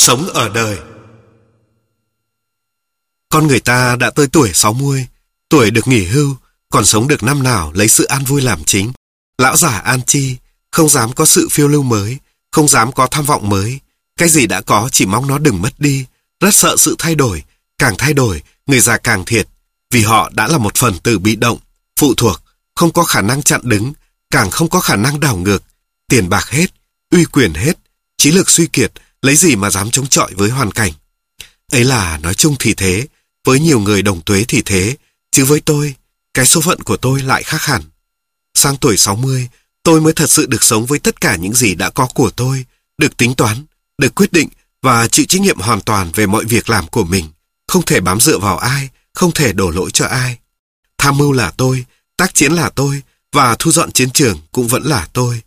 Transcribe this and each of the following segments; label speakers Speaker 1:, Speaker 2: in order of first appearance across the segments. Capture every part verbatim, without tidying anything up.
Speaker 1: Sống ở đời. Con người ta đã tới tuổi sáu mươi, tuổi được nghỉ hưu, còn sống được năm nào lấy sự an vui làm chính. Lão già an chi, không dám có sự phiêu lưu mới, không dám có tham vọng mới. Cái gì đã có chỉ mong nó đừng mất đi, rất sợ sự thay đổi. Càng thay đổi, người già càng thiệt, vì họ đã là một phần tử bị động, phụ thuộc, không có khả năng chặn đứng, càng không có khả năng đảo ngược. Tiền bạc hết, uy quyền hết, trí lực suy kiệt, lấy gì mà dám chống chọi với hoàn cảnh. Ấy là nói chung thì thế, với nhiều người đồng tuế thì thế, chứ với tôi, cái số phận của tôi lại khác hẳn. Sang tuổi sáu mươi, tôi mới thật sự được sống với tất cả những gì đã có của tôi, được tính toán, được quyết định và chịu trách nhiệm hoàn toàn về mọi việc làm của mình, không thể bám dựa vào ai, không thể đổ lỗi cho ai. Tham mưu là tôi, tác chiến là tôi, và thu dọn chiến trường cũng vẫn là tôi.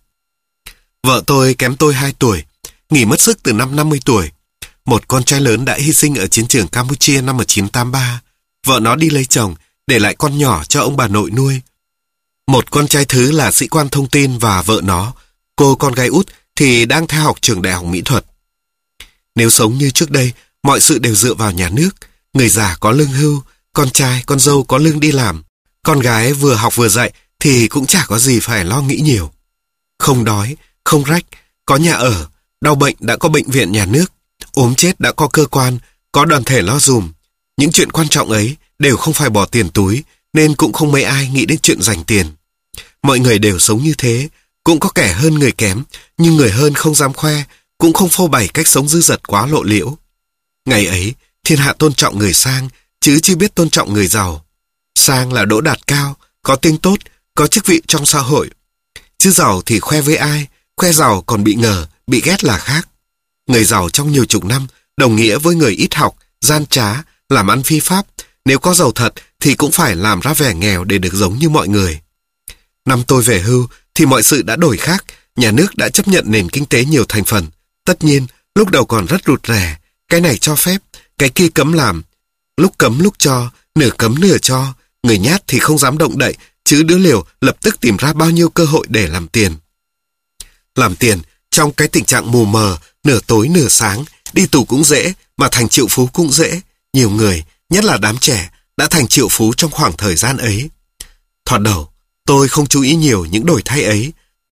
Speaker 1: Vợ tôi kém tôi hai tuổi, nghỉ mất sức từ năm năm mươi tuổi. Một con trai lớn đã hy sinh ở chiến trường Campuchia năm một nghìn chín trăm tám mươi ba. Vợ nó đi lấy chồng, để lại con nhỏ cho ông bà nội nuôi. Một con trai thứ là sĩ quan thông tin và vợ nó, cô con gái út thì đang theo học trường đại học mỹ thuật. Nếu sống như trước đây, mọi sự đều dựa vào nhà nước. Người già có lương hưu, con trai, con dâu có lương đi làm. Con gái vừa học vừa dạy thì cũng chả có gì phải lo nghĩ nhiều. Không đói, không rách, có nhà ở, đau bệnh đã có bệnh viện nhà nước, ốm chết đã có cơ quan, có đoàn thể lo dùm. Những chuyện quan trọng ấy đều không phải bỏ tiền túi, nên cũng không mấy ai nghĩ đến chuyện dành tiền. Mọi người đều sống như thế, cũng có kẻ hơn người kém, nhưng người hơn không dám khoe, cũng không phô bày cách sống dư dật quá lộ liễu. Ngày ấy, thiên hạ tôn trọng người sang, chứ chưa biết tôn trọng người giàu. Sang là đỗ đạt cao, có tiếng tốt, có chức vị trong xã hội. Chứ giàu thì khoe với ai, khoe giàu còn bị ngờ, bị ghét là khác. Người giàu trong nhiều chục năm đồng nghĩa với người ít học, gian trá, làm ăn phi pháp. Nếu có giàu thật thì cũng phải làm ra vẻ nghèo để được giống như mọi người. Năm tôi về hưu thì mọi sự đã đổi khác. Nhà nước đã chấp nhận nền kinh tế nhiều thành phần. Tất nhiên, lúc đầu còn rất rụt rè. Cái này cho phép, cái kia cấm làm. Lúc cấm lúc cho, nửa cấm nửa cho. Người nhát thì không dám động đậy, chứ đứa liều lập tức tìm ra bao nhiêu cơ hội để làm tiền. Làm tiền trong cái tình trạng mù mờ, nửa tối nửa sáng, đi tù cũng dễ, mà thành triệu phú cũng dễ. Nhiều người, nhất là đám trẻ, đã thành triệu phú trong khoảng thời gian ấy. Thoạt đầu, tôi không chú ý nhiều những đổi thay ấy.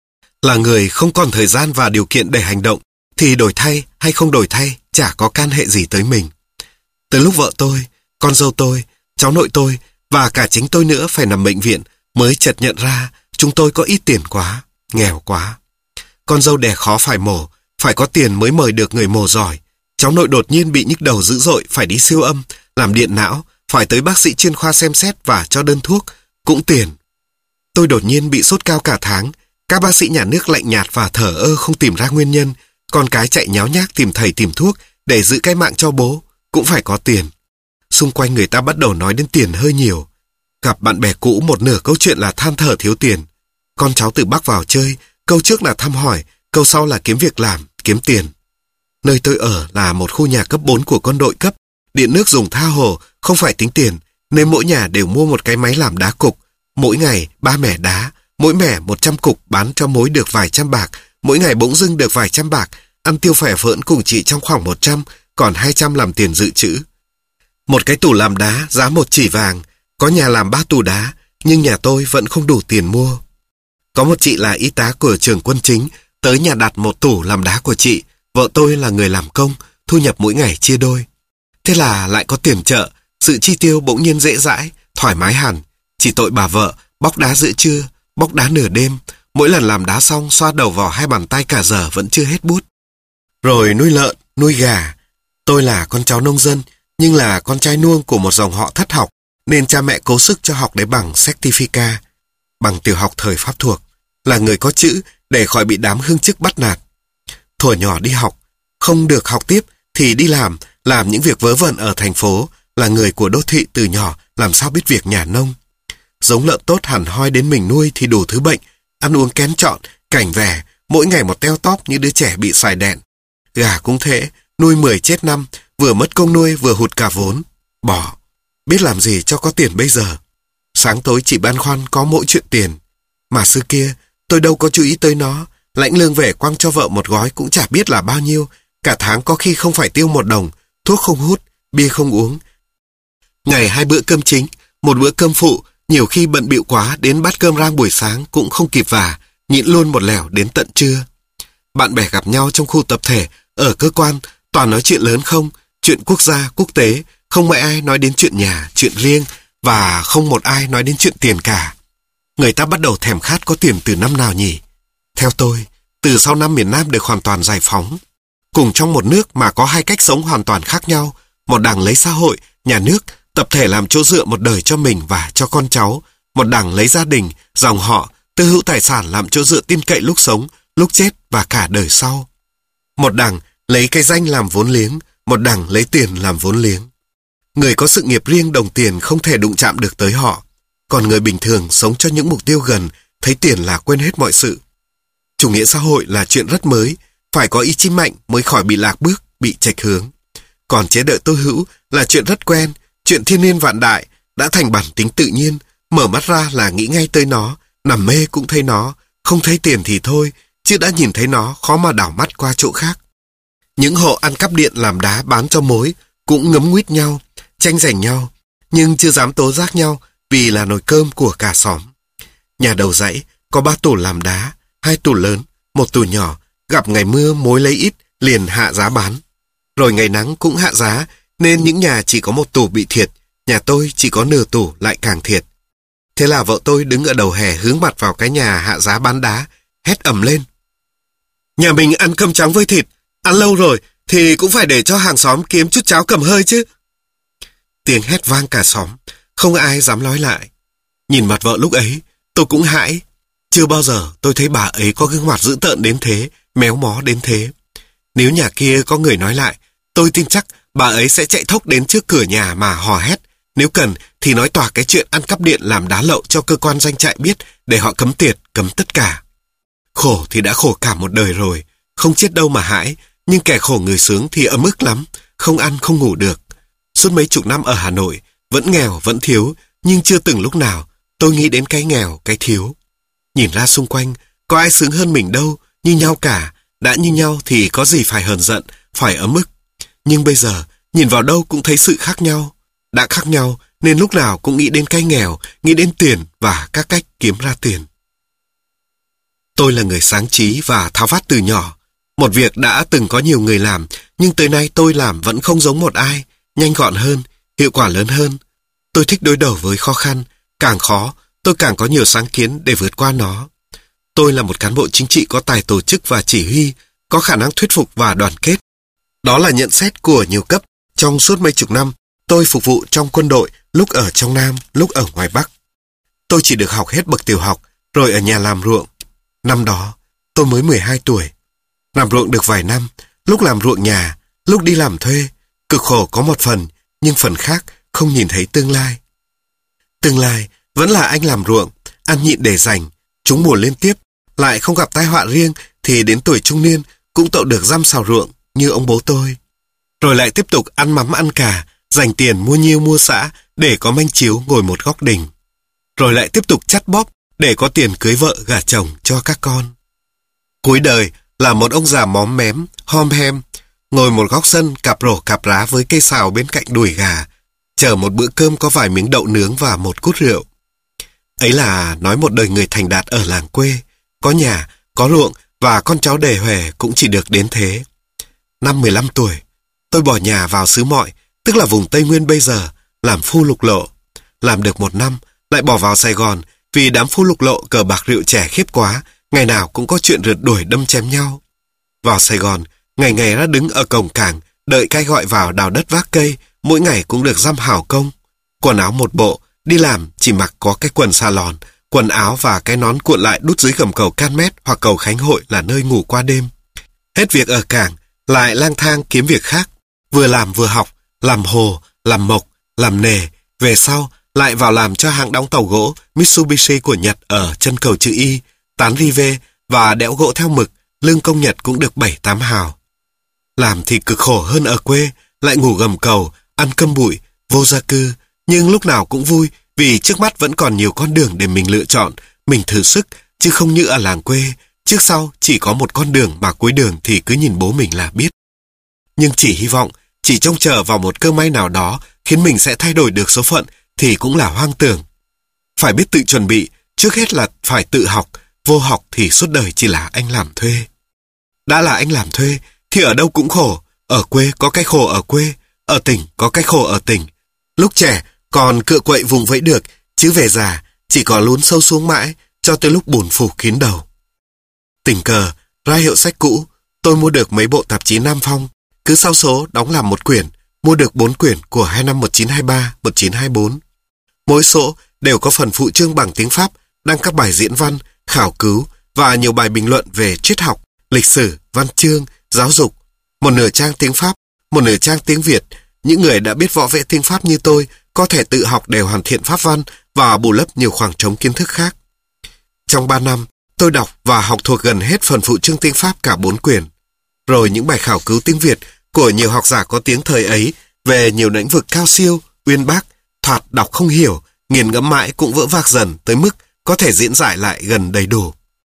Speaker 1: Là người không còn thời gian và điều kiện để hành động, thì đổi thay hay không đổi thay chả có can hệ gì tới mình. Từ lúc vợ tôi, con dâu tôi, cháu nội tôi và cả chính tôi nữa phải nằm bệnh viện mới chợt nhận ra chúng tôi có ít tiền quá, nghèo quá. Con dâu đẻ khó phải mổ, phải có tiền mới mời được người mổ giỏi. Cháu nội đột nhiên bị nhức đầu dữ dội, phải đi siêu âm, làm điện não, phải tới bác sĩ chuyên khoa xem xét và cho đơn thuốc, cũng tiền. Tôi đột nhiên bị sốt cao cả tháng, các bác sĩ nhà nước lạnh nhạt và thờ ơ không tìm ra nguyên nhân, con cái chạy nháo nhác tìm thầy tìm thuốc để giữ cái mạng cho bố, cũng phải có tiền. Xung quanh người ta bắt đầu nói đến tiền hơi nhiều. Gặp bạn bè cũ một nửa câu chuyện là than thở thiếu tiền. Con cháu từ Bắc vào chơi, câu trước là thăm hỏi, câu sau là kiếm việc làm, kiếm tiền. Nơi tôi ở là một khu nhà cấp bốn của quân đội cấp, điện nước dùng tha hồ, không phải tính tiền, nên mỗi nhà đều mua một cái máy làm đá cục. Mỗi ngày ba mẻ đá, mỗi mẻ một trăm cục bán cho mối được vài trăm bạc, mỗi ngày bỗng dưng được vài trăm bạc, ăn tiêu phè phỡn cùng chị trong khoảng một trăm, còn hai trăm làm tiền dự trữ. Một cái tủ làm đá giá một chỉ vàng, có nhà làm ba tủ đá, nhưng nhà tôi vẫn không đủ tiền mua. Có một chị là y tá của trường quân chính, tới nhà đặt một tủ làm đá của chị, vợ tôi là người làm công, thu nhập mỗi ngày chia đôi. Thế là lại có tiền chợ, sự chi tiêu bỗng nhiên dễ dãi, thoải mái hẳn. Chỉ tội bà vợ, bóc đá giữa trưa, bóc đá nửa đêm, mỗi lần làm đá xong xoa đầu vào hai bàn tay cả giờ vẫn chưa hết bút. Rồi nuôi lợn, nuôi gà. Tôi là con cháu nông dân, nhưng là con trai nuông của một dòng họ thất học, nên cha mẹ cố sức cho học lấy bằng certificate, bằng tiểu học thời Pháp thuộc, là người có chữ để khỏi bị đám hương chức bắt nạt. Thuở nhỏ đi học, không được học tiếp thì đi làm, làm những việc vớ vẩn ở thành phố, là người của đô thị từ nhỏ làm sao biết việc nhà nông. Giống lợn tốt hẳn hoi đến mình nuôi thì đủ thứ bệnh, ăn uống kén chọn, cảnh vẻ, mỗi ngày một teo tóp như đứa trẻ bị xài đèn. Gà cũng thế, nuôi mười chết năm, vừa mất công nuôi vừa hụt cả vốn. Bỏ, biết làm gì cho có tiền bây giờ. Sáng tối chỉ băn khoăn có mỗi chuyện tiền. Mà xưa kia, tôi đâu có chú ý tới nó, lãnh lương về quăng cho vợ một gói cũng chả biết là bao nhiêu, Cả tháng có khi không phải tiêu một đồng, thuốc không hút, bia không uống. Ngày hai bữa cơm chính, một bữa cơm phụ, nhiều khi bận bịu quá đến bát cơm rang buổi sáng cũng không kịp vả, nhịn luôn một lẻo đến tận trưa. Bạn bè gặp nhau trong khu tập thể, ở cơ quan, toàn nói chuyện lớn không, chuyện quốc gia, quốc tế, không mấy ai nói đến chuyện nhà, chuyện riêng, và không một ai nói đến chuyện tiền cả. Người ta bắt đầu thèm khát có tiền từ năm nào nhỉ? Theo tôi, từ sau năm miền Nam được hoàn toàn giải phóng. Cùng trong một nước mà có hai cách sống hoàn toàn khác nhau, một đảng lấy xã hội, nhà nước, tập thể làm chỗ dựa một đời cho mình và cho con cháu, một đảng lấy gia đình, dòng họ, tư hữu tài sản làm chỗ dựa tin cậy lúc sống, lúc chết và cả đời sau. Một đảng lấy cái danh làm vốn liếng, một đảng lấy tiền làm vốn liếng. Người có sự nghiệp riêng đồng tiền không thể đụng chạm được tới họ, còn người bình thường sống cho những mục tiêu gần, thấy tiền là quên hết mọi sự. Chủ nghĩa xã hội là chuyện rất mới, phải có ý chí mạnh mới khỏi bị lạc bước, bị chệch hướng. Còn chế độ tôi hữu là chuyện rất quen, chuyện thiên niên vạn đại, đã thành bản tính tự nhiên, mở mắt ra là nghĩ ngay tới nó, nằm mê cũng thấy nó, không thấy tiền thì thôi, chứ đã nhìn thấy nó khó mà đảo mắt qua chỗ khác. Những hộ ăn cắp điện làm đá bán cho mối cũng ngấm nguýt nhau, tranh giành nhau, nhưng chưa dám tố giác nhau vì là nồi cơm của cả xóm. Nhà đầu dãy có ba tủ làm đá, hai tủ lớn, một tủ nhỏ, gặp ngày mưa mối lấy ít liền hạ giá bán. Rồi ngày nắng cũng hạ giá, nên những nhà chỉ có một tủ bị thiệt, nhà tôi chỉ có nửa tủ lại càng thiệt. Thế là vợ tôi đứng ở đầu hè hướng mặt vào cái nhà hạ giá bán đá, hét ầm lên: "Nhà mình ăn cơm trắng với thịt, ăn lâu rồi thì cũng phải để cho hàng xóm kiếm chút cháo cầm hơi chứ." Tiếng hét vang cả xóm, không ai dám nói lại. Nhìn mặt vợ lúc ấy, tôi cũng hãi. Chưa bao giờ tôi thấy bà ấy có gương mặt dữ tợn đến thế, méo mó đến thế. Nếu nhà kia có người nói lại, tôi tin chắc bà ấy sẽ chạy thốc đến trước cửa nhà mà hò hét. Nếu cần thì nói toạc cái chuyện ăn cắp điện làm đá lậu cho cơ quan doanh trại biết để họ cấm tiệt, cấm tất cả. Khổ thì đã khổ cả một đời rồi, không chết đâu mà hãi, nhưng kẻ khổ người sướng thì ấm ức lắm, không ăn không ngủ được. Suốt mấy chục năm ở Hà Nội, vẫn nghèo, vẫn thiếu, nhưng chưa từng lúc nào tôi nghĩ đến cái nghèo, cái thiếu. Nhìn ra xung quanh, có ai sướng hơn mình đâu, như nhau cả. Đã như nhau thì có gì phải hờn giận, phải ấm ức. Nhưng bây giờ, nhìn vào đâu cũng thấy sự khác nhau. Đã khác nhau nên lúc nào cũng nghĩ đến cái nghèo, nghĩ đến tiền và các cách kiếm ra tiền. Tôi là người sáng trí và tháo vát từ nhỏ. Một việc đã từng có nhiều người làm, nhưng tới nay tôi làm vẫn không giống một ai, nhanh gọn hơn, hiệu quả lớn hơn. Tôi thích đối đầu với khó khăn, càng khó, tôi càng có nhiều sáng kiến để vượt qua nó. Tôi là một cán bộ chính trị có tài tổ chức và chỉ huy, có khả năng thuyết phục và đoàn kết. Đó là nhận xét của nhiều cấp. Trong suốt mấy chục năm, tôi phục vụ trong quân đội, lúc ở trong Nam, lúc ở ngoài Bắc. Tôi chỉ được học hết bậc tiểu học, rồi ở nhà làm ruộng. Năm đó, tôi mới mười hai tuổi. Làm ruộng được vài năm, lúc làm ruộng nhà, lúc đi làm thuê, cực khổ có một phần, nhưng phần khác không nhìn thấy tương lai. Tương lai vẫn là anh làm ruộng, ăn nhịn để dành, trúng mùa liên tiếp, lại không gặp tai họa riêng thì đến tuổi trung niên cũng tậu được răm xào ruộng như ông bố tôi. Rồi lại tiếp tục ăn mắm ăn cà, dành tiền mua nhiêu mua xã để có manh chiếu ngồi một góc đình. Rồi lại tiếp tục chắt bóp để có tiền cưới vợ gả chồng cho các con. Cuối đời là một ông già móm mém, hom hem, ngồi một góc sân cạp rổ cạp rá với cây xào bên cạnh đùi gà, chờ một bữa cơm có vài miếng đậu nướng và một cút rượu. Ấy là nói một đời người thành đạt ở làng quê, có nhà, có ruộng và con cháu đề huề cũng chỉ được đến thế. Năm mười lăm tuổi, tôi bỏ nhà vào xứ Mọi, tức là vùng Tây Nguyên bây giờ, làm phu lục lộ. Làm được một năm, lại bỏ vào Sài Gòn vì đám phu lục lộ cờ bạc rượu trẻ khiếp quá, ngày nào cũng có chuyện rượt đuổi đâm chém nhau. Vào Sài Gòn, ngày ngày ra đứng ở cổng cảng, đợi cai gọi vào đào đất vác cây, mỗi ngày cũng được dăm hào công. Quần áo một bộ, đi làm chỉ mặc có cái quần xà lòn, quần áo và cái nón cuộn lại đút dưới gầm cầu Can Mét hoặc cầu Khánh Hội là nơi ngủ qua đêm. Hết việc ở cảng, lại lang thang kiếm việc khác, vừa làm vừa học, làm hồ, làm mộc, làm nề, về sau lại vào làm cho hãng đóng tàu gỗ Mitsubishi của Nhật ở chân cầu chữ Y, tán rive và đẽo gỗ theo mực, lương công Nhật cũng được bảy tám hào. Làm thì cực khổ hơn ở quê, lại ngủ gầm cầu, ăn cơm bụi, vô gia cư, nhưng lúc nào cũng vui vì trước mắt vẫn còn nhiều con đường để mình lựa chọn, mình thử sức, chứ không như ở làng quê, trước sau chỉ có một con đường mà cuối đường thì cứ nhìn bố mình là biết. nhưng chỉ hy vọng, chỉ trông chờ vào một cơ may nào đó khiến mình sẽ thay đổi được số phận thì cũng là hoang tưởng. Phải biết tự chuẩn bị, trước hết là phải tự học, vô học thì suốt đời chỉ là anh làm thuê. Đã là anh làm thuê thì ở đâu cũng khổ, ở quê có cái khổ ở quê, ở tỉnh có cái khổ ở tỉnh. Lúc trẻ còn cựa quậy vùng vẫy được, chứ về già chỉ có lún sâu xuống mãi cho tới lúc bùn phủ kín đầu. Tình cờ ra hiệu sách cũ, tôi mua được mấy bộ tạp chí Nam Phong, cứ sau số đóng làm một quyển, mua được bốn quyển của hai năm một chín hai ba, một chín hai bốn. Mỗi số đều có phần phụ chương bằng tiếng Pháp, đăng các bài diễn văn, khảo cứu và nhiều bài bình luận về triết học, lịch sử, văn chương, giáo dục. Một nửa trang tiếng Pháp, một nửa trang tiếng Việt. Những người đã biết võ vẽ tiếng Pháp như tôi có thể tự học để hoàn thiện pháp văn và bù lấp nhiều khoảng trống kiến thức khác. Trong ba năm, tôi đọc và học thuộc gần hết phần phụ chương tiếng Pháp cả bốn quyển. Rồi những bài khảo cứu tiếng Việt của nhiều học giả có tiếng thời ấy về nhiều lĩnh vực cao siêu, uyên bác, thoạt đọc không hiểu, nghiền ngẫm mãi cũng vỡ vạc dần tới mức có thể diễn giải lại gần đầy đủ.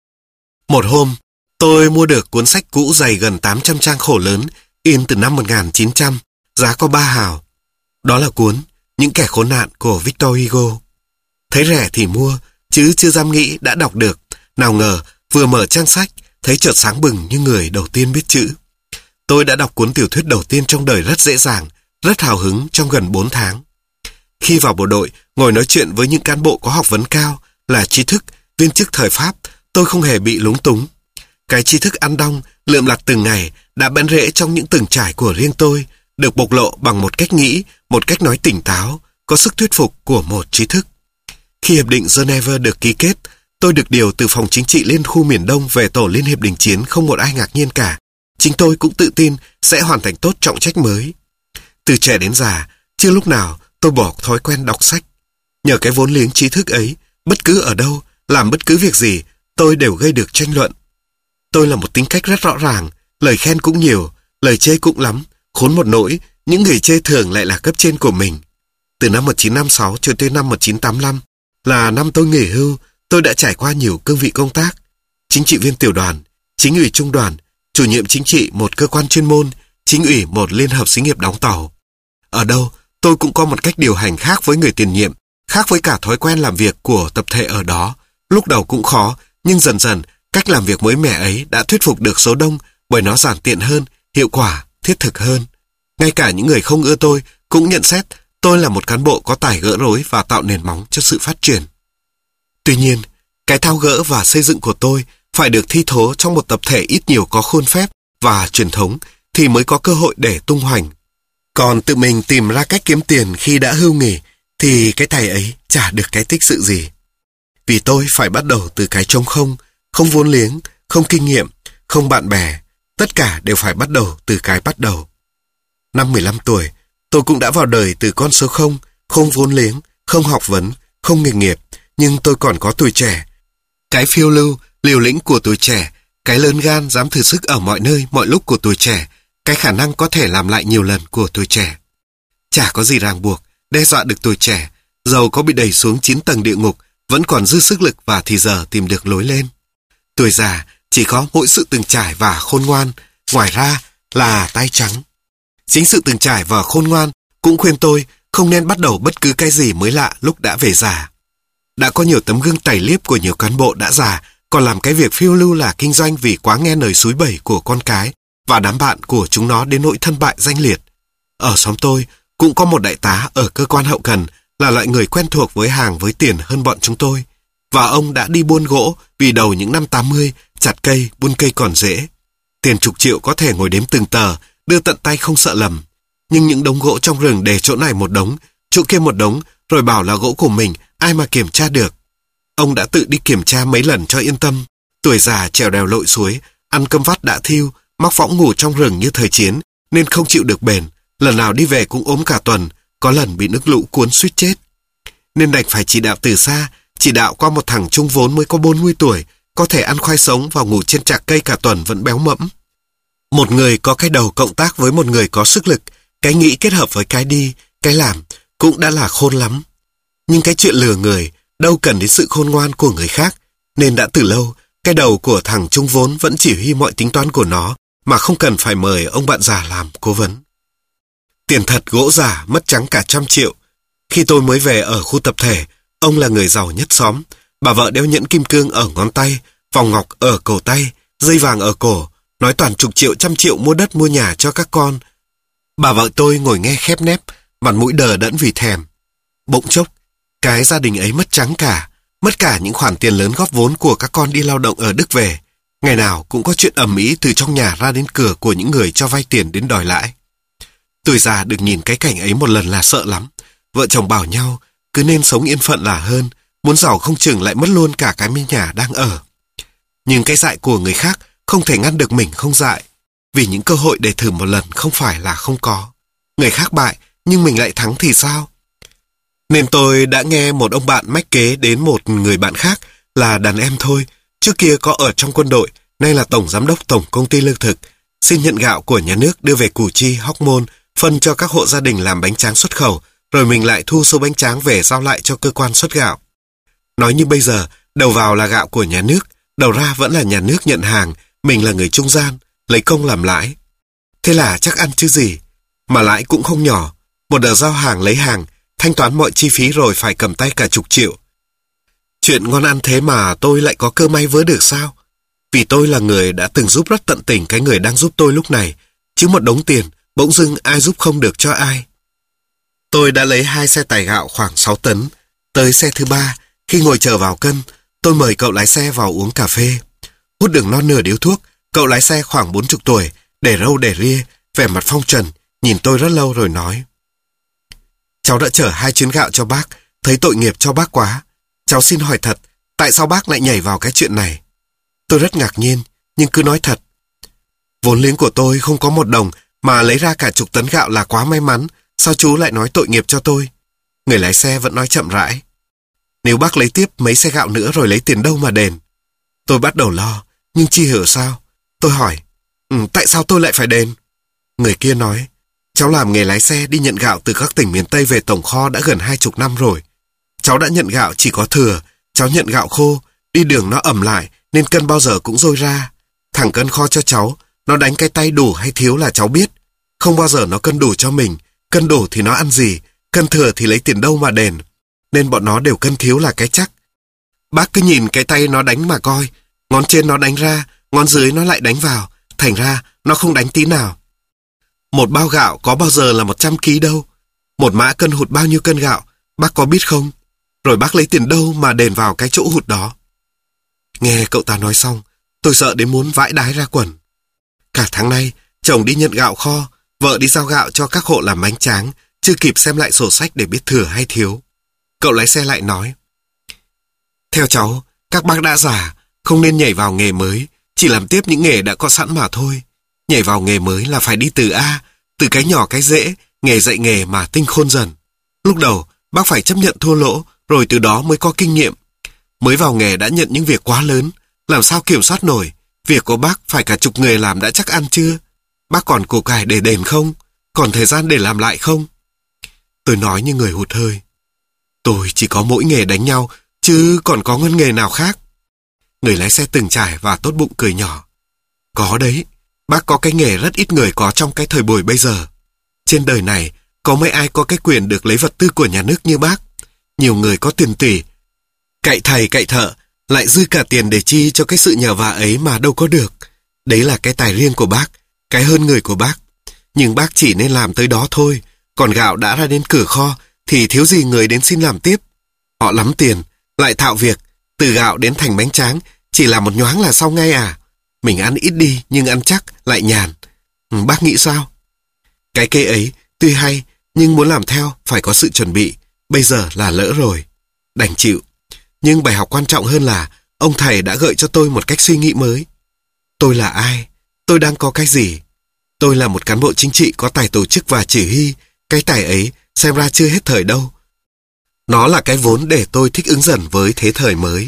Speaker 1: Một hôm, tôi mua được cuốn sách cũ dày gần tám trăm trang khổ lớn, in từ năm một nghìn chín trăm, giá có ba hào. Đó là cuốn Những kẻ khốn nạn của Victor Hugo. Thấy rẻ thì mua, chứ chưa dám nghĩ đã đọc được. Nào ngờ, vừa mở trang sách, thấy chợt sáng bừng như người đầu tiên biết chữ. Tôi đã đọc cuốn tiểu thuyết đầu tiên trong đời rất dễ dàng, rất hào hứng trong gần bốn tháng. Khi vào bộ đội, ngồi nói chuyện với những cán bộ có học vấn cao, là trí thức, viên chức thời Pháp, tôi không hề bị lúng túng. Cái trí thức ăn đong, lượm lặt từng ngày đã bén rễ trong những từng trải của riêng tôi, được bộc lộ bằng một cách nghĩ, một cách nói tỉnh táo, có sức thuyết phục của một trí thức. Khi Hiệp định Geneva được ký kết, tôi được điều từ phòng chính trị Liên khu miền Đông về tổ Liên hiệp đình chiến, không một ai ngạc nhiên cả. Chính tôi cũng tự tin sẽ hoàn thành tốt trọng trách mới. Từ trẻ đến già, chưa lúc nào tôi bỏ thói quen đọc sách. Nhờ cái vốn liếng trí thức ấy, bất cứ ở đâu, làm bất cứ việc gì, tôi đều gây được tranh luận. Tôi là một tính cách rất rõ ràng, lời khen cũng nhiều, lời chê cũng lắm, khốn một nỗi, những người chê thường lại là cấp trên của mình. Từ năm một chín năm sáu cho tới năm một chín tám lăm, là năm tôi nghỉ hưu, tôi đã trải qua nhiều cương vị công tác. Chính trị viên tiểu đoàn, chính ủy trung đoàn, chủ nhiệm chính trị một cơ quan chuyên môn, chính ủy một liên hợp xí nghiệp đóng tàu. Ở đâu, tôi cũng có một cách điều hành khác với người tiền nhiệm, khác với cả thói quen làm việc của tập thể ở đó. Lúc đầu cũng khó, nhưng dần dần, cách làm việc mới mẻ ấy đã thuyết phục được số đông bởi nó giản tiện hơn, hiệu quả, thiết thực hơn. Ngay cả những người không ưa tôi cũng nhận xét tôi là một cán bộ có tài gỡ rối và tạo nền móng cho sự phát triển. Tuy nhiên, cái thao gỡ và xây dựng của tôi phải được thi thố trong một tập thể ít nhiều có khuôn phép và truyền thống thì mới có cơ hội để tung hoành. Còn tự mình tìm ra cách kiếm tiền khi đã hưu nghỉ thì cái thầy ấy chả được cái tích sự gì. Vì tôi phải bắt đầu từ cái trống không, không vốn liếng, không kinh nghiệm, không bạn bè. Tất cả đều phải bắt đầu từ cái bắt đầu. Năm mười lăm tuổi, tôi cũng đã vào đời từ con số không, không vốn liếng, không học vấn, không nghề nghiệp, nhưng tôi còn có tuổi trẻ. Cái phiêu lưu, liều lĩnh của tuổi trẻ, cái lớn gan dám thử sức ở mọi nơi, mọi lúc của tuổi trẻ, cái khả năng có thể làm lại nhiều lần của tuổi trẻ. Chả có gì ràng buộc, đe dọa được tuổi trẻ, dầu có bị đẩy xuống chín tầng địa ngục, vẫn còn dư sức lực và thì giờ tìm được lối lên. Tuổi già chỉ có mỗi sự từng trải và khôn ngoan, ngoài ra là tay trắng. Chính sự từng trải và khôn ngoan cũng khuyên tôi không nên bắt đầu bất cứ cái gì mới lạ lúc đã về già. Đã có nhiều tấm gương tẩy liếp của nhiều cán bộ đã già còn làm cái việc phiêu lưu là kinh doanh vì quá nghe lời xúi bẩy của con cái và đám bạn của chúng nó đến nỗi thân bại danh liệt. Ở xóm tôi cũng có một đại tá ở cơ quan hậu cần là loại người quen thuộc với hàng với tiền hơn bọn chúng tôi, và ông đã đi buôn gỗ vì đầu những năm tám mươi, chặt cây, buôn cây còn dễ. Tiền chục triệu có thể ngồi đếm từng tờ, đưa tận tay không sợ lầm. Nhưng những đống gỗ trong rừng để chỗ này một đống, chỗ kia một đống, rồi bảo là gỗ của mình, ai mà kiểm tra được. Ông đã tự đi kiểm tra mấy lần cho yên tâm. Tuổi già trèo đèo lội suối, ăn cơm vắt đã thiêu, mắc võng ngủ trong rừng như thời chiến, nên không chịu được bền. Lần nào đi về cũng ốm cả tuần, có lần bị nước lũ cuốn suýt chết. Nên đành phải chỉ đạo từ xa, chỉ đạo qua một thằng trung vốn mới có bốn mươi tuổi, có thể ăn khoai sống và ngủ trên trạc cây cả tuần vẫn béo mẫm. Một người có cái đầu cộng tác với một người có sức lực, cái nghĩ kết hợp với cái đi, cái làm, cũng đã là khôn lắm. Nhưng cái chuyện lừa người, đâu cần đến sự khôn ngoan của người khác, nên đã từ lâu, cái đầu của thằng trung vốn vẫn chỉ huy mọi tính toán của nó mà không cần phải mời ông bạn già làm cố vấn. Tiền thật gỗ giả mất trắng cả trăm triệu. Khi tôi mới về ở khu tập thể, ông là người giàu nhất xóm. Bà vợ đeo nhẫn kim cương ở ngón tay, vòng ngọc ở cổ tay, dây vàng ở cổ, nói toàn chục triệu trăm triệu mua đất mua nhà cho các con. Bà vợ tôi ngồi nghe khép nép, mặt mũi đờ đẫn vì thèm. Bỗng chốc, cái gia đình ấy mất trắng cả, mất cả những khoản tiền lớn góp vốn của các con đi lao động ở Đức về. Ngày nào cũng có chuyện ầm ĩ từ trong nhà ra đến cửa của những người cho vay tiền đến đòi lãi. Tuổi già được nhìn cái cảnh ấy một lần là sợ lắm. Vợ chồng bảo nhau cứ nên sống yên phận là hơn, muốn giàu không chừng lại mất luôn cả cái miếng nhà đang ở. Nhưng cái dại của người khác không thể ngăn được mình không dại, vì những cơ hội để thử một lần không phải là không có. Người khác bại nhưng mình lại thắng thì sao? Nên tôi đã nghe một ông bạn mách kế đến một người bạn khác là đàn em thôi, trước kia có ở trong quân đội, nay là tổng giám đốc tổng công ty lương thực, xin nhận gạo của nhà nước đưa về Củ Chi, Hóc Môn, phân cho các hộ gia đình làm bánh tráng xuất khẩu, rồi mình lại thu số bánh tráng về giao lại cho cơ quan xuất gạo. Nói như bây giờ, đầu vào là gạo của nhà nước, đầu ra vẫn là nhà nước nhận hàng, mình là người trung gian, lấy công làm lãi. Thế là chắc ăn chứ gì, mà lãi cũng không nhỏ. Một đợt giao hàng lấy hàng, thanh toán mọi chi phí rồi phải cầm tay cả chục triệu. Chuyện ngon ăn thế mà tôi lại có cơ may vớ được sao? Vì tôi là người đã từng giúp rất tận tình cái người đang giúp tôi lúc này, chứ một đống tiền, bỗng dưng ai giúp không được cho ai. Tôi đã lấy hai xe tải gạo khoảng sáu tấn, tới xe thứ ba, khi ngồi chờ vào cân, tôi mời cậu lái xe vào uống cà phê. Hút được non nửa điếu thuốc, cậu lái xe khoảng bốn chục tuổi, để râu để ria, vẻ mặt phong trần, nhìn tôi rất lâu rồi nói: cháu đã chở hai chuyến gạo cho bác, thấy tội nghiệp cho bác quá. Cháu xin hỏi thật, tại sao bác lại nhảy vào cái chuyện này? Tôi rất ngạc nhiên, nhưng cứ nói thật. Vốn liếng của tôi không có một đồng, mà lấy ra cả chục tấn gạo là quá may mắn, sao chú lại nói tội nghiệp cho tôi? Người lái xe vẫn nói chậm rãi: nếu bác lấy tiếp mấy xe gạo nữa rồi lấy tiền đâu mà đền? Tôi bắt đầu lo, nhưng chi hiểu sao. Tôi hỏi: ừ, tại sao tôi lại phải đền? Người kia nói: cháu làm nghề lái xe đi nhận gạo từ các tỉnh miền Tây về tổng kho đã gần hai chục năm rồi. Cháu đã nhận gạo chỉ có thừa, cháu nhận gạo khô, đi đường nó ẩm lại nên cân bao giờ cũng rôi ra. Thằng cân kho cho cháu, nó đánh cái tay đủ hay thiếu là cháu biết. Không bao giờ nó cân đủ cho mình, cân đủ thì nó ăn gì, cân thừa thì lấy tiền đâu mà đền. Nên bọn nó đều cân thiếu là cái chắc. Bác cứ nhìn cái tay nó đánh mà coi, ngón trên nó đánh ra, ngón dưới nó lại đánh vào, thành ra nó không đánh tí nào. Một bao gạo có bao giờ là một trăm ki lô đâu. Một mã cân hụt bao nhiêu cân gạo, bác có biết không? Rồi bác lấy tiền đâu mà đền vào cái chỗ hụt đó? Nghe cậu ta nói xong, tôi sợ đến muốn vãi đái ra quần. Cả tháng nay, chồng đi nhận gạo kho, vợ đi giao gạo cho các hộ làm bánh tráng, chưa kịp xem lại sổ sách để biết thừa hay thiếu. Cậu lái xe lại nói: theo cháu, các bác đã già, không nên nhảy vào nghề mới, chỉ làm tiếp những nghề đã có sẵn mà thôi. Nhảy vào nghề mới là phải đi từ A, từ cái nhỏ cái dễ, nghề dạy nghề mà tinh khôn dần. Lúc đầu, bác phải chấp nhận thua lỗ, rồi từ đó mới có kinh nghiệm. Mới vào nghề đã nhận những việc quá lớn, làm sao kiểm soát nổi? Việc của bác phải cả chục người làm đã chắc ăn chưa? Bác còn của cải để đền không? Còn thời gian để làm lại không? Tôi nói như người hụt hơi. Tôi chỉ có mỗi nghề đánh nhau, chứ còn có ngân nghề nào khác. Người lái xe từng trải và tốt bụng cười nhỏ. Có đấy, bác có cái nghề rất ít người có trong cái thời buổi bây giờ. Trên đời này, có mấy ai có cái quyền được lấy vật tư của nhà nước như bác. Nhiều người có tiền tỷ, cậy thầy cậy thợ, lại dư cả tiền để chi cho cái sự nhờ vả ấy mà đâu có được. Đấy là cái tài riêng của bác, cái hơn người của bác. Nhưng bác chỉ nên làm tới đó thôi. Còn gạo đã ra đến cửa kho thì thiếu gì người đến xin làm tiếp. Họ lắm tiền, lại thạo việc, từ gạo đến thành bánh tráng chỉ là một nhoáng là xong ngay à. Mình ăn ít đi nhưng ăn chắc, lại nhàn. Ừ, bác nghĩ sao? Cái cây ấy tuy hay, nhưng muốn làm theo phải có sự chuẩn bị. Bây giờ là lỡ rồi, đành chịu. Nhưng bài học quan trọng hơn là ông thầy đã gợi cho tôi một cách suy nghĩ mới. Tôi là ai? Tôi đang có cái gì? Tôi là một cán bộ chính trị có tài tổ chức và chỉ huy. Cái tài ấy xem ra chưa hết thời đâu. Nó là cái vốn để tôi thích ứng dần với thế thời mới.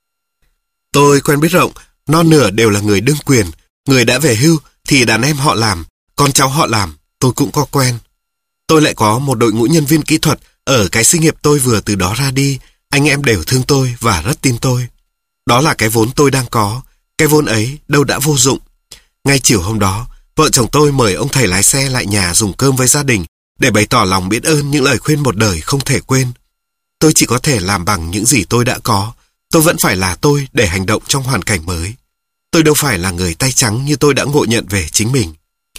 Speaker 1: Tôi quen biết rộng, non nửa đều là người đương quyền. Người đã về hưu thì đàn em họ làm, con cháu họ làm, tôi cũng có quen. Tôi lại có một đội ngũ nhân viên kỹ thuật ở cái xí nghiệp tôi vừa từ đó ra đi. Anh em đều thương tôi và rất tin tôi. Đó là cái vốn tôi đang có. Cái vốn ấy đâu đã vô dụng. Ngay chiều hôm đó, vợ chồng tôi mời ông thầy lái xe lại nhà dùng cơm với gia đình để bày tỏ lòng biết ơn những lời khuyên một đời không thể quên. Tôi chỉ có thể làm bằng những gì tôi đã có. Tôi vẫn phải là tôi để hành động trong hoàn cảnh mới. Tôi đâu phải là người tay trắng như tôi đã ngộ nhận về chính mình.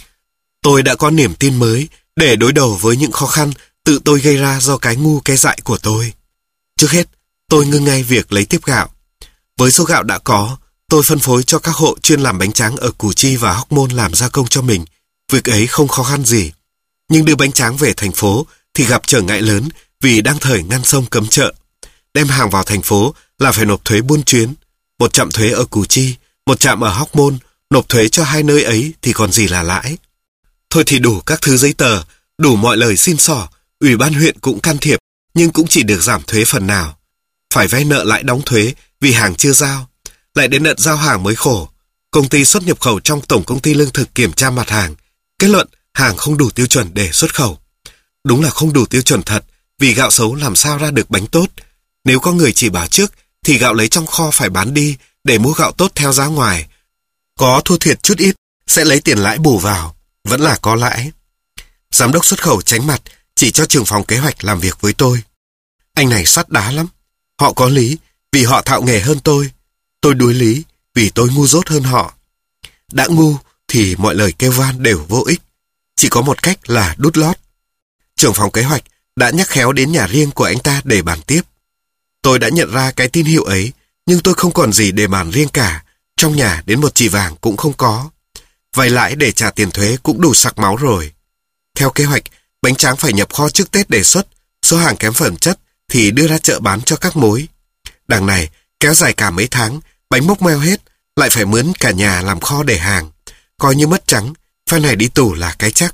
Speaker 1: Tôi đã có niềm tin mới để đối đầu với những khó khăn tự tôi gây ra do cái ngu cái dại của tôi. Trước hết, tôi ngưng ngay việc lấy tiếp gạo. Với số gạo đã có, tôi phân phối cho các hộ chuyên làm bánh tráng ở Củ Chi và Hóc Môn làm gia công cho mình. Việc ấy không khó khăn gì. Nhưng đưa bánh tráng về thành phố thì gặp trở ngại lớn vì đang thời ngăn sông cấm chợ. Đem hàng vào thành phố là phải nộp thuế buôn chuyến. Một trạm thuế ở Củ Chi, một trạm ở Hóc Môn, nộp thuế cho hai nơi ấy thì còn gì là lãi. Thôi thì đủ các thứ giấy tờ, đủ mọi lời xin xỏ, ủy ban huyện cũng can thiệp, nhưng cũng chỉ được giảm thuế phần nào. Phải vay nợ lại đóng thuế vì hàng chưa giao. Lại đến đợt giao hàng mới khổ. Công ty xuất nhập khẩu trong Tổng Công ty Lương thực kiểm tra mặt hàng. Kết luận hàng không đủ tiêu chuẩn để xuất khẩu. Đúng là không đủ tiêu chuẩn thật, vì gạo xấu làm sao ra được bánh tốt. Nếu có người chỉ bảo trước thì gạo lấy trong kho phải bán đi để mua gạo tốt theo giá ngoài. Có thua thiệt chút ít, sẽ lấy tiền lãi bù vào, vẫn là có lãi. Giám đốc xuất khẩu tránh mặt, chỉ cho trưởng phòng kế hoạch làm việc với tôi. Anh này sắt đá lắm. Họ có lý vì họ thạo nghề hơn tôi. Tôi đuối lý vì tôi ngu dốt hơn họ. Đã ngu thì mọi lời kêu van đều vô ích. Chỉ có một cách là đút lót. Trưởng phòng kế hoạch đã nhắc khéo đến nhà riêng của anh ta để bàn tiếp. Tôi đã nhận ra cái tín hiệu ấy, nhưng tôi không còn gì để bàn riêng cả. Trong nhà đến một chỉ vàng cũng không có. Vay lãi để trả tiền thuế cũng đủ sặc máu rồi. Theo kế hoạch, bánh tráng phải nhập kho trước Tết để xuất. Số hàng kém phẩm chất thì đưa ra chợ bán cho các mối. Đằng này, kéo dài cả mấy tháng, bánh mốc meo hết, lại phải mướn cả nhà làm kho để hàng. Coi như mất trắng, phen này đi tù là cái chắc.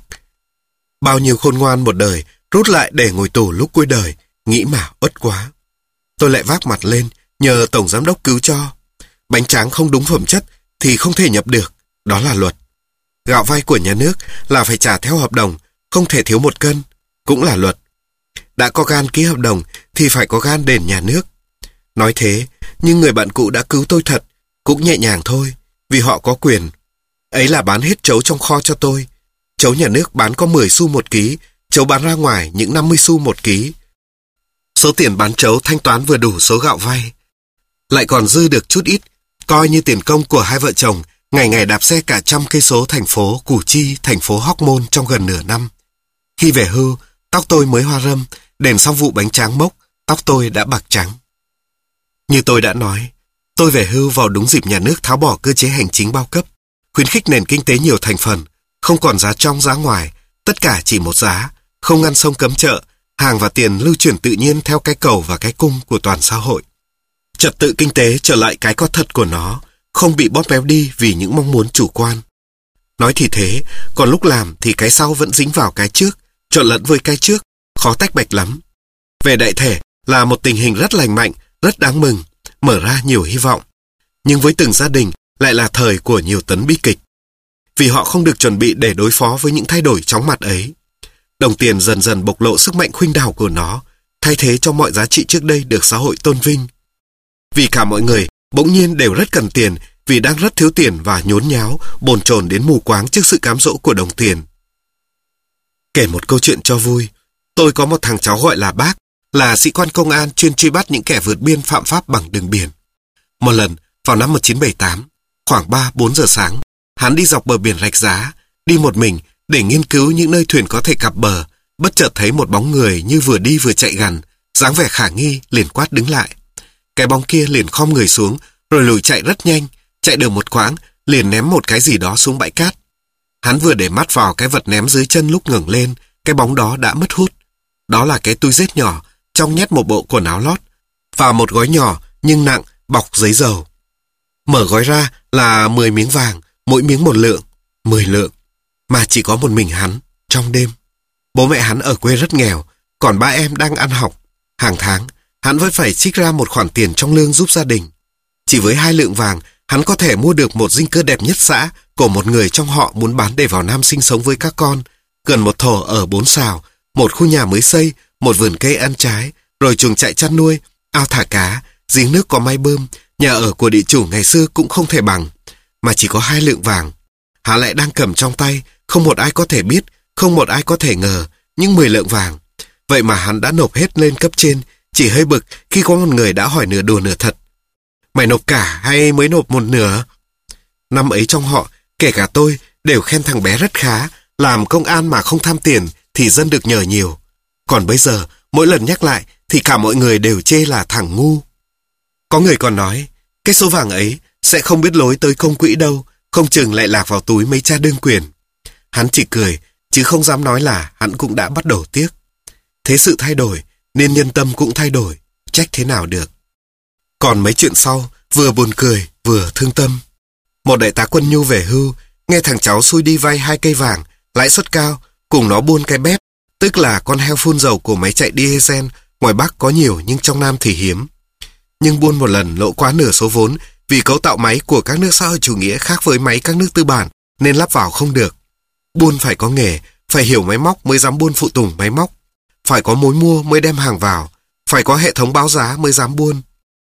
Speaker 1: Bao nhiêu khôn ngoan một đời, rút lại để ngồi tù lúc cuối đời, nghĩ mà uất quá. Tôi lại vác mặt lên, nhờ Tổng Giám đốc cứu cho. Bánh tráng không đúng phẩm chất thì không thể nhập được, đó là luật. Gạo vay của nhà nước là phải trả theo hợp đồng, không thể thiếu một cân, cũng là luật. Đã có gan ký hợp đồng thì phải có gan đền nhà nước. Nói thế, nhưng người bạn cũ đã cứu tôi thật, cũng nhẹ nhàng thôi, vì họ có quyền. Ấy là bán hết trấu trong kho cho tôi. Trấu nhà nước bán có mười xu một ký, trấu bán ra ngoài những năm mươi xu một ký. Số tiền bán trấu thanh toán vừa đủ số gạo vay. Lại còn dư được chút ít, coi như tiền công của hai vợ chồng, ngày ngày đạp xe cả trăm cây số thành phố Củ Chi, thành phố Hóc Môn trong gần nửa năm. Khi về hưu, tóc tôi mới hoa râm, đền xong vụ bánh tráng mốc, tóc tôi đã bạc trắng. Như tôi đã nói, tôi về hưu vào đúng dịp nhà nước tháo bỏ cơ chế hành chính bao cấp, khuyến khích nền kinh tế nhiều thành phần, không còn giá trong giá ngoài, tất cả chỉ một giá, không ngăn sông cấm chợ, hàng và tiền lưu chuyển tự nhiên theo cái cầu và cái cung của toàn xã hội. Trật tự kinh tế trở lại cái có thật của nó, không bị bóp méo đi vì những mong muốn chủ quan. Nói thì thế, còn lúc làm thì cái sau vẫn dính vào cái trước, trộn lẫn với cái trước, khó tách bạch lắm. Về đại thể là một tình hình rất lành mạnh, rất đáng mừng, mở ra nhiều hy vọng. Nhưng với từng gia đình lại là thời của nhiều tấn bi kịch. Vì họ không được chuẩn bị để đối phó với những thay đổi chóng mặt ấy. Đồng tiền dần dần bộc lộ sức mạnh khuynh đảo của nó, thay thế cho mọi giá trị trước đây được xã hội tôn vinh. Vì cả mọi người bỗng nhiên đều rất cần tiền vì đang rất thiếu tiền và nhốn nháo, bồn chồn đến mù quáng trước sự cám dỗ của đồng tiền. Kể một câu chuyện cho vui, tôi có một thằng cháu gọi là Bác, là sĩ quan công an chuyên truy bắt những kẻ vượt biên phạm pháp bằng đường biển. Một lần, vào năm một nghìn chín trăm bảy mươi tám, khoảng ba bốn giờ sáng, hắn đi dọc bờ biển Rạch Giá, đi một mình để nghiên cứu những nơi thuyền có thể cập bờ, bất chợt thấy một bóng người như vừa đi vừa chạy gần, dáng vẻ khả nghi, liền quát đứng lại. Cái bóng kia liền khom người xuống, rồi lùi chạy rất nhanh, chạy được một quãng, liền ném một cái gì đó xuống bãi cát. Hắn vừa để mắt vào cái vật ném dưới chân, lúc ngẩng lên, cái bóng đó đã mất hút. Đó là cái túi rết nhỏ, trong nhét một bộ quần áo lót, và một gói nhỏ nhưng nặng, bọc giấy dầu. Mở gói ra là mười miếng vàng, mỗi miếng một lượng, mười lượng. Mà chỉ có một mình hắn, trong đêm. Bố mẹ hắn ở quê rất nghèo, còn ba em đang ăn học. Hàng tháng, hắn vẫn phải trích ra một khoản tiền trong lương giúp gia đình. Chỉ với hai lượng vàng, hắn có thể mua được một dinh cư đẹp nhất xã của một người trong họ muốn bán để vào Nam sinh sống với các con, gần một thổ ở bốn sào, một khu nhà mới xây, một vườn cây ăn trái, rồi chuồng trại chăn nuôi, ao thả cá, giếng nước có máy bơm, nhà ở của địa chủ ngày xưa cũng không thể bằng, mà chỉ có hai lượng vàng. Hắn lại đang cầm trong tay, không một ai có thể biết, không một ai có thể ngờ, những mười lượng vàng. Vậy mà hắn đã nộp hết lên cấp trên, chỉ hơi bực khi có một người đã hỏi nửa đùa nửa thật. Mày nộp cả hay mới nộp một nửa? Năm ấy trong họ, kể cả tôi, đều khen thằng bé rất khá, làm công an mà không tham tiền thì dân được nhờ nhiều. Còn bây giờ, mỗi lần nhắc lại thì cả mọi người đều chê là thằng ngu. Có người còn nói, cái số vàng ấy sẽ không biết lối tới công quỹ đâu, không chừng lại lạc vào túi mấy cha đương quyền. Hắn chỉ cười, chứ không dám nói là hắn cũng đã bắt đầu tiếc. Thế sự thay đổi, nên nhân tâm cũng thay đổi, trách thế nào được. Còn mấy chuyện sau, vừa buồn cười, vừa thương tâm. Một đại tá quân nhu về hưu, nghe thằng cháu xui đi vay hai cây vàng, lãi suất cao, cùng nó buôn cái bép, tức là con heo phun dầu của máy chạy diesel, ngoài Bắc có nhiều nhưng trong Nam thì hiếm. Nhưng buôn một lần lỗ quá nửa số vốn, vì cấu tạo máy của các nước xã hội chủ nghĩa khác với máy các nước tư bản, nên lắp vào không được. Buôn phải có nghề, phải hiểu máy móc mới dám buôn phụ tùng máy móc. Phải có mối mua mới đem hàng vào, phải có hệ thống báo giá mới dám buôn.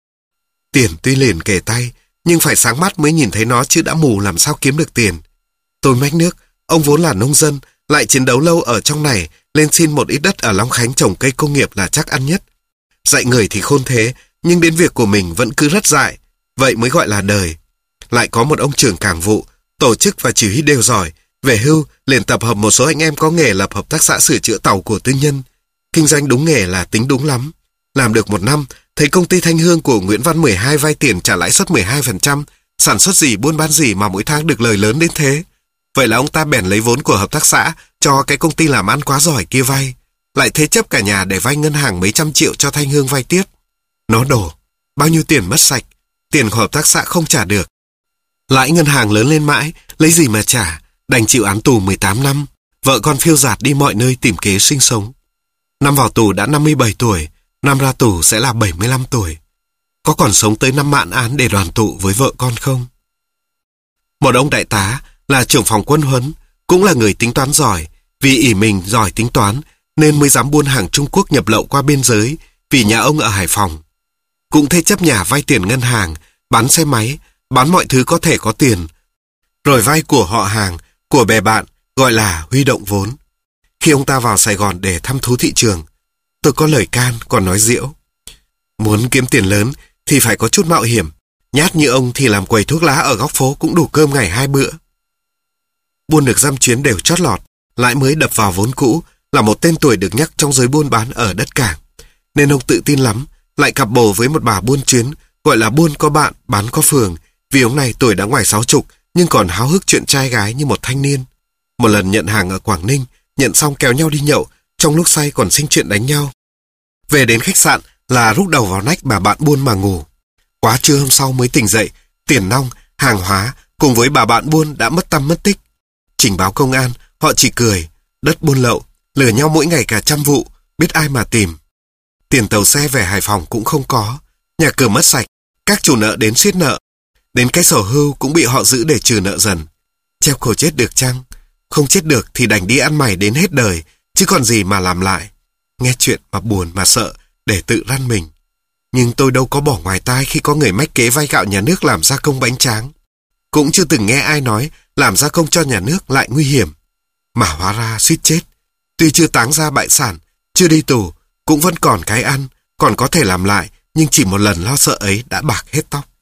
Speaker 1: Tiền tuy liền kề tay, nhưng phải sáng mắt mới nhìn thấy nó chứ đã mù làm sao kiếm được tiền. Tôi mách nước, ông vốn là nông dân, lại chiến đấu lâu ở trong này, lên xin một ít đất ở Long Khánh trồng cây công nghiệp là chắc ăn nhất. Dạy người thì khôn thế, nhưng đến việc của mình vẫn cứ rất dại, vậy mới gọi là đời. Lại có một ông trưởng cảng vụ, tổ chức và chỉ huy đều giỏi, về hưu liền tập hợp một số anh em có nghề lập hợp tác xã sửa chữa tàu của tư nhân. Kinh doanh đúng nghề là tính đúng lắm. Làm được một năm, thấy công ty Thanh Hương của Nguyễn Văn mười hai vay tiền trả lãi suất mười hai phần trăm, sản xuất gì buôn bán gì mà mỗi tháng được lời lớn đến thế. Vậy là ông ta bèn lấy vốn của hợp tác xã cho cái công ty làm ăn quá giỏi kia vay, lại thế chấp cả nhà để vay ngân hàng mấy trăm triệu cho Thanh Hương vay tiếp. Nó đổ, bao nhiêu tiền mất sạch, tiền của hợp tác xã không trả được. Lãi ngân hàng lớn lên mãi, lấy gì mà trả, đành chịu án tù mười tám năm, vợ con phiêu dạt đi mọi nơi tìm kế sinh sống. Năm vào tù đã năm mươi bảy tuổi, năm ra tù sẽ là bảy mươi lăm tuổi. Có còn sống tới năm mãn án để đoàn tụ với vợ con không? Một ông đại tá là trưởng phòng quân huấn, cũng là người tính toán giỏi, vì ỷ mình giỏi tính toán nên mới dám buôn hàng Trung Quốc nhập lậu qua biên giới, vì nhà ông ở Hải Phòng. Cũng thế chấp nhà vay tiền ngân hàng, bán xe máy, bán mọi thứ có thể có tiền, rồi vay của họ hàng, của bè bạn, gọi là huy động vốn. Khi ông ta vào Sài Gòn để thăm thú thị trường, tôi có lời can còn nói diễu. Muốn kiếm tiền lớn thì phải có chút mạo hiểm, nhát như ông thì làm quầy thuốc lá ở góc phố cũng đủ cơm ngày hai bữa. Buôn được dăm chuyến đều chót lọt, lãi mới đập vào vốn cũ, là một tên tuổi được nhắc trong giới buôn bán ở đất cảng. Nên ông tự tin lắm, lại cặp bồ với một bà buôn chuyến, gọi là buôn có bạn, bán có phường, vì ông này tuổi đã ngoài sáu chục, nhưng còn háo hức chuyện trai gái như một thanh niên. Một lần nhận hàng ở Quảng Ninh, nhận xong kéo nhau đi nhậu, trong lúc say còn sinh chuyện đánh nhau. Về đến khách sạn là rút đầu vào nách bà bạn buôn mà ngủ. Quá trưa hôm sau mới tỉnh dậy, tiền nong, hàng hóa cùng với bà bạn buôn đã mất tăm mất tích. Trình báo công an, họ chỉ cười, đất buôn lậu, lừa nhau mỗi ngày cả trăm vụ, biết ai mà tìm. Tiền tàu xe về Hải Phòng cũng không có, nhà cửa mất sạch, các chủ nợ đến siết nợ. Đến cái sổ hưu cũng bị họ giữ để trừ nợ dần. Treo cổ chết được chăng? Không chết được thì đành đi ăn mày đến hết đời, chứ còn gì mà làm lại. Nghe chuyện mà buồn mà sợ, để tự răn mình. Nhưng tôi đâu có bỏ ngoài tai khi có người mách kế vay gạo nhà nước làm gia công bánh tráng. Cũng chưa từng nghe ai nói làm gia công cho nhà nước lại nguy hiểm. Mà hóa ra suýt chết. Tuy chưa táng ra bại sản, chưa đi tù, cũng vẫn còn cái ăn, còn có thể làm lại, nhưng chỉ một lần lo sợ ấy đã bạc hết tóc.